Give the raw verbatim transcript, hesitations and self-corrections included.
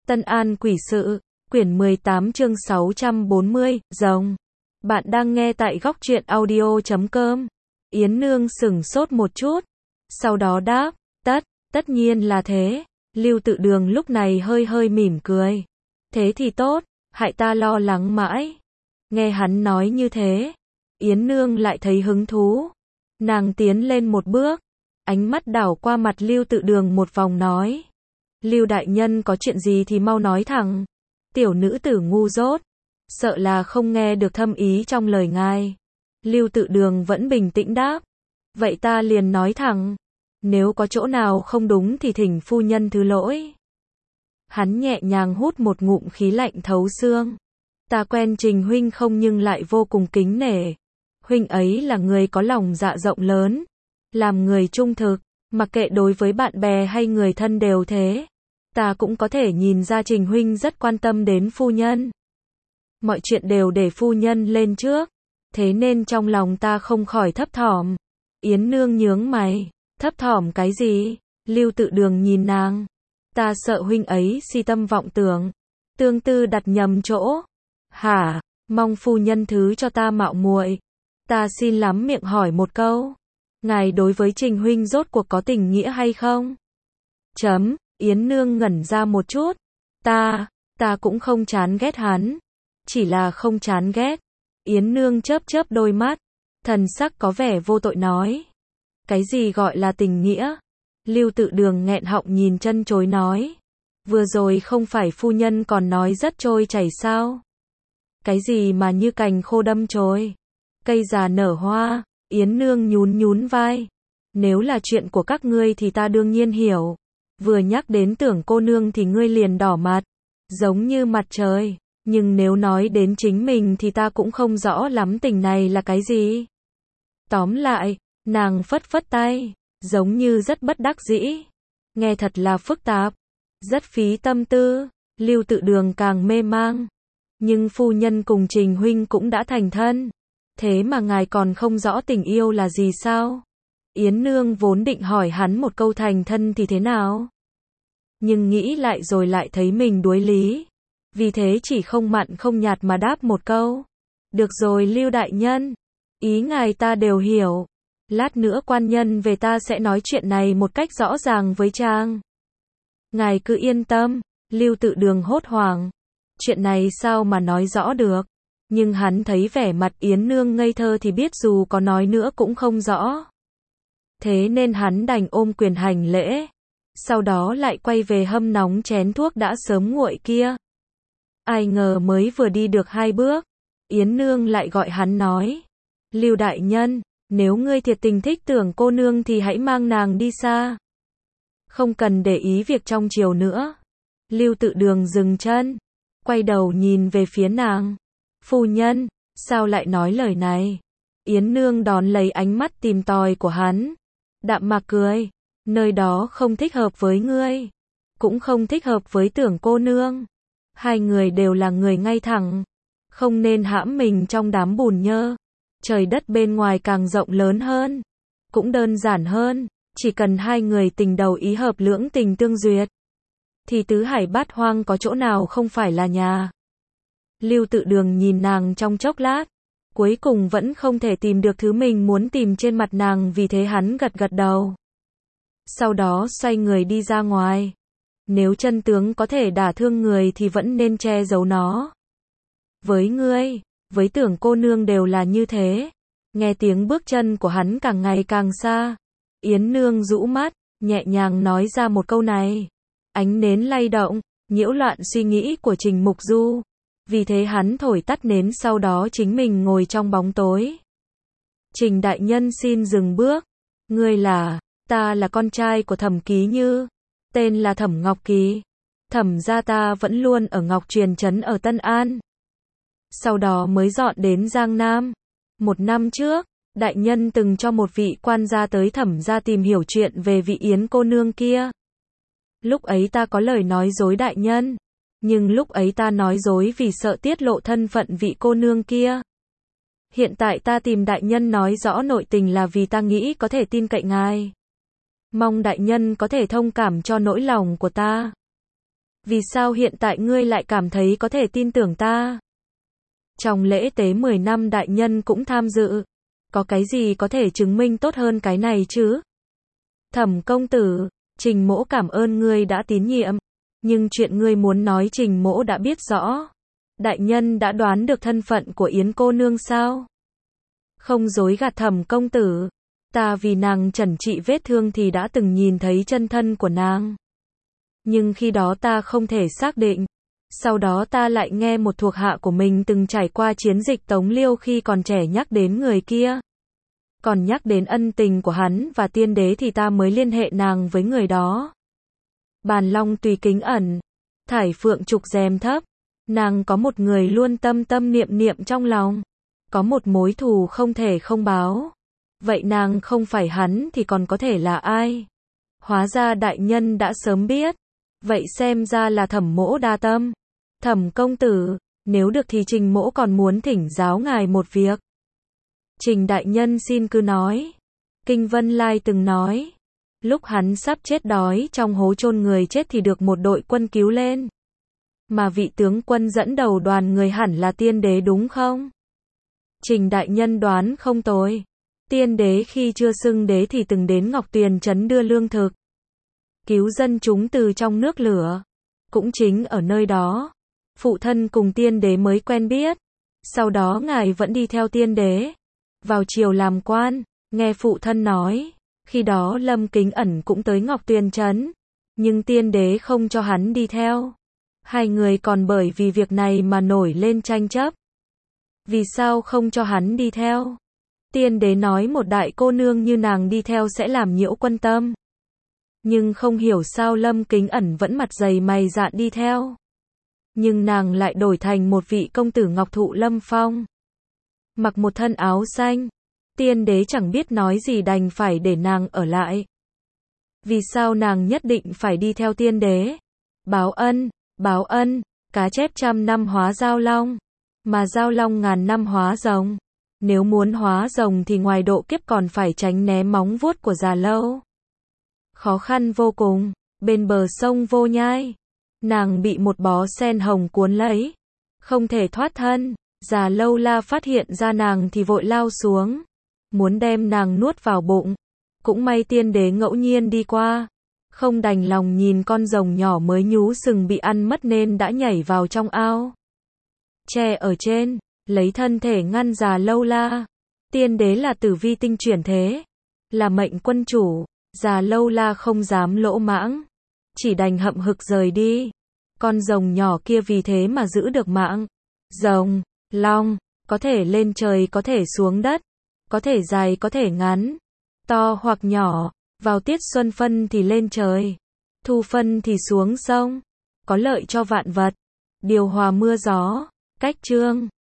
Tân An Quỷ Sự, quyển mười tám chương sáu trăm bốn mươi, rồng. Bạn đang nghe tại góc truyện audio chấm com. Yến Nương sửng sốt một chút, sau đó đáp, tất, tất nhiên là thế. Lưu Tự Đường lúc này hơi hơi mỉm cười. Thế thì tốt, hại ta lo lắng mãi. Nghe hắn nói như thế, Yến Nương lại thấy hứng thú. Nàng tiến lên một bước, ánh mắt đảo qua mặt Lưu Tự Đường một vòng nói. Lưu đại nhân có chuyện gì thì mau nói thẳng. Tiểu nữ tử ngu dốt, sợ là không nghe được thâm ý trong lời ngài. Lưu Tự Đường vẫn bình tĩnh đáp. Vậy ta liền nói thẳng. Nếu có chỗ nào không đúng thì thỉnh phu nhân thứ lỗi. Hắn nhẹ nhàng hút một ngụm khí lạnh thấu xương. Ta quen Trình huynh không nhưng lại vô cùng kính nể. Huynh ấy là người có lòng dạ rộng lớn, làm người trung thực, mặc kệ đối với bạn bè hay người thân đều thế. Ta cũng có thể nhìn ra Trình huynh rất quan tâm đến phu nhân. Mọi chuyện đều để phu nhân lên trước, thế nên trong lòng ta không khỏi thấp thỏm. Yến Nương nhướng mày, thấp thỏm cái gì? Lưu Tự Đường nhìn nàng. Ta sợ huynh ấy si tâm vọng tưởng, tương tư đặt nhầm chỗ. Hả? Mong phu nhân thứ cho ta mạo muội. Ta xin lắm miệng hỏi một câu. Ngài đối với Trình huynh rốt cuộc có tình nghĩa hay không? Chấm, Yến Nương ngẩn ra một chút. Ta, ta cũng không chán ghét hắn. Chỉ là không chán ghét. Yến Nương chớp chớp đôi mắt, thần sắc có vẻ vô tội nói. Cái gì gọi là tình nghĩa? Lưu Tự Đường nghẹn họng nhìn chân chối nói. Vừa rồi không phải phu nhân còn nói rất trôi chảy sao? Cái gì mà như cành khô đâm chồi, cây già nở hoa? Yến Nương nhún nhún vai. Nếu là chuyện của các ngươi thì ta đương nhiên hiểu. Vừa nhắc đến Tưởng cô nương thì ngươi liền đỏ mặt, giống như mặt trời. Nhưng nếu nói đến chính mình thì ta cũng không rõ lắm tình này là cái gì. Tóm lại, nàng phất phất tay, giống như rất bất đắc dĩ. Nghe thật là phức tạp, rất phí tâm tư. Lưu Tự Đường càng mê mang. Nhưng phu nhân cùng Trình huynh cũng đã thành thân. Thế mà ngài còn không rõ tình yêu là gì sao? Yến Nương vốn định hỏi hắn một câu thành thân thì thế nào? Nhưng nghĩ lại rồi lại thấy mình đuối lý. Vì thế chỉ không mặn không nhạt mà đáp một câu. Được rồi Lưu đại nhân, ý ngài ta đều hiểu. Lát nữa quan nhân về ta sẽ nói chuyện này một cách rõ ràng với chàng. Ngài cứ yên tâm. Lưu Tự Đường hốt hoảng. Chuyện này sao mà nói rõ được? Nhưng hắn thấy vẻ mặt Yến Nương ngây thơ thì biết dù có nói nữa cũng không rõ. Thế nên hắn đành ôm quyền hành lễ. Sau đó lại quay về hâm nóng chén thuốc đã sớm nguội kia. Ai ngờ mới vừa đi được hai bước, Yến Nương lại gọi hắn nói. Lưu đại nhân, nếu ngươi thiệt tình thích Tưởng cô nương thì hãy mang nàng đi xa. Không cần để ý việc trong triều nữa. Lưu Tự Đường dừng chân, quay đầu nhìn về phía nàng. Phu nhân, sao lại nói lời này? Yến Nương đón lấy ánh mắt tìm tòi của hắn, đạm mạc cười. Nơi đó không thích hợp với ngươi, cũng không thích hợp với Tưởng cô nương. Hai người đều là người ngay thẳng, không nên hãm mình trong đám bùn nhơ. Trời đất bên ngoài càng rộng lớn hơn, cũng đơn giản hơn. Chỉ cần hai người tình đầu ý hợp, lưỡng tình tương duyệt, thì tứ hải bát hoang có chỗ nào không phải là nhà. Lưu Tự Đường nhìn nàng trong chốc lát, cuối cùng vẫn không thể tìm được thứ mình muốn tìm trên mặt nàng, vì thế hắn gật gật đầu. Sau đó xoay người đi ra ngoài. Nếu chân tướng có thể đả thương người thì vẫn nên che giấu nó. Với ngươi, với Tưởng cô nương đều là như thế. Nghe tiếng bước chân của hắn càng ngày càng xa, Yến Nương rũ mắt, nhẹ nhàng nói ra một câu này. Ánh nến lay động, nhiễu loạn suy nghĩ của Trình Mục Du. Vì thế hắn thổi tắt nến, sau đó chính mình ngồi trong bóng tối. Trình đại nhân xin dừng bước. Ngươi là? Ta là con trai của Thẩm Ký Như, tên là Thẩm Ngọc Kỳ. Thẩm gia ta vẫn luôn ở Ngọc Truyền trấn ở Tân An, sau đó mới dọn đến Giang Nam. Một năm trước, đại nhân từng cho một vị quan gia tới Thẩm gia tìm hiểu chuyện về vị Yến cô nương kia. Lúc ấy ta có lời nói dối đại nhân, nhưng lúc ấy ta nói dối vì sợ tiết lộ thân phận vị cô nương kia. Hiện tại ta tìm đại nhân nói rõ nội tình là vì ta nghĩ có thể tin cậy ngài. Mong đại nhân có thể thông cảm cho nỗi lòng của ta. Vì sao hiện tại ngươi lại cảm thấy có thể tin tưởng ta? Trong lễ tế mười năm đại nhân cũng tham dự. Có cái gì có thể chứng minh tốt hơn cái này chứ? Thẩm công tử, Trình Mỗ cảm ơn ngươi đã tín nhiệm. Nhưng chuyện ngươi muốn nói Trình Mỗ đã biết rõ. Đại nhân đã đoán được thân phận của Yến cô nương sao? Không dối gạt Thẩm công tử. Ta vì nàng chẩn trị vết thương thì đã từng nhìn thấy chân thân của nàng. Nhưng khi đó ta không thể xác định. Sau đó ta lại nghe một thuộc hạ của mình từng trải qua chiến dịch Tống Liêu khi còn trẻ nhắc đến người kia. Còn nhắc đến ân tình của hắn và tiên đế thì ta mới liên hệ nàng với người đó. Bàn long tùy kính ẩn, thải phượng trục rèm thấp. Nàng có một người luôn tâm tâm niệm niệm trong lòng. Có một mối thù không thể không báo. Vậy nàng không phải hắn thì còn có thể là ai? Hóa ra đại nhân đã sớm biết. Vậy xem ra là Thẩm Mỗ đa tâm. Thẩm công tử, nếu được thì Trình Mỗ còn muốn thỉnh giáo ngài một việc. Trình đại nhân xin cứ nói. Kinh Vân Lai từng nói, lúc hắn sắp chết đói trong hố chôn người chết thì được một đội quân cứu lên. Mà vị tướng quân dẫn đầu đoàn người hẳn là tiên đế đúng không? Trình đại nhân đoán không tồi. Tiên đế khi chưa xưng đế thì từng đến Ngọc Tuyền trấn đưa lương thực, cứu dân chúng từ trong nước lửa. Cũng chính ở nơi đó, phụ thân cùng tiên đế mới quen biết. Sau đó ngài vẫn đi theo tiên đế, vào triều làm quan. Nghe phụ thân nói, khi đó Lâm Kính Ẩn cũng tới Ngọc Tuyền trấn, nhưng tiên đế không cho hắn đi theo. Hai người còn bởi vì việc này mà nổi lên tranh chấp. Vì sao không cho hắn đi theo? Tiên đế nói một đại cô nương như nàng đi theo sẽ làm nhiễu quân tâm. Nhưng không hiểu sao Lâm Kính Ẩn vẫn mặt dày mày dạn đi theo. Nhưng nàng lại đổi thành một vị công tử ngọc thụ lâm phong. Mặc một thân áo xanh. Tiên đế chẳng biết nói gì đành phải để nàng ở lại. Vì sao nàng nhất định phải đi theo tiên đế? Báo ân, báo ân, cá chép trăm năm hóa giao long. Mà giao long ngàn năm hóa rồng. Nếu muốn hóa rồng thì ngoài độ kiếp còn phải tránh né móng vuốt của già lâu. Khó khăn vô cùng, bên bờ sông Vô Nhai. Nàng bị một bó sen hồng cuốn lấy. Không thể thoát thân. Già Lâu La phát hiện ra nàng thì vội lao xuống. Muốn đem nàng nuốt vào bụng. Cũng may tiên đế ngẫu nhiên đi qua. Không đành lòng nhìn con rồng nhỏ mới nhú sừng bị ăn mất nên đã nhảy vào trong ao. Tre ở trên, lấy thân thể ngăn Già Lâu La. Tiên đế là tử vi tinh chuyển thế. Là mệnh quân chủ. Già Lâu La không dám lỗ mãng. Chỉ đành hậm hực rời đi. Con rồng nhỏ kia vì thế mà giữ được mạng. Rồng, long, có thể lên trời có thể xuống đất. Có thể dài có thể ngắn. To hoặc nhỏ. Vào tiết xuân phân thì lên trời. Thu phân thì xuống sông. Có lợi cho vạn vật. Điều hòa mưa gió. Cách chương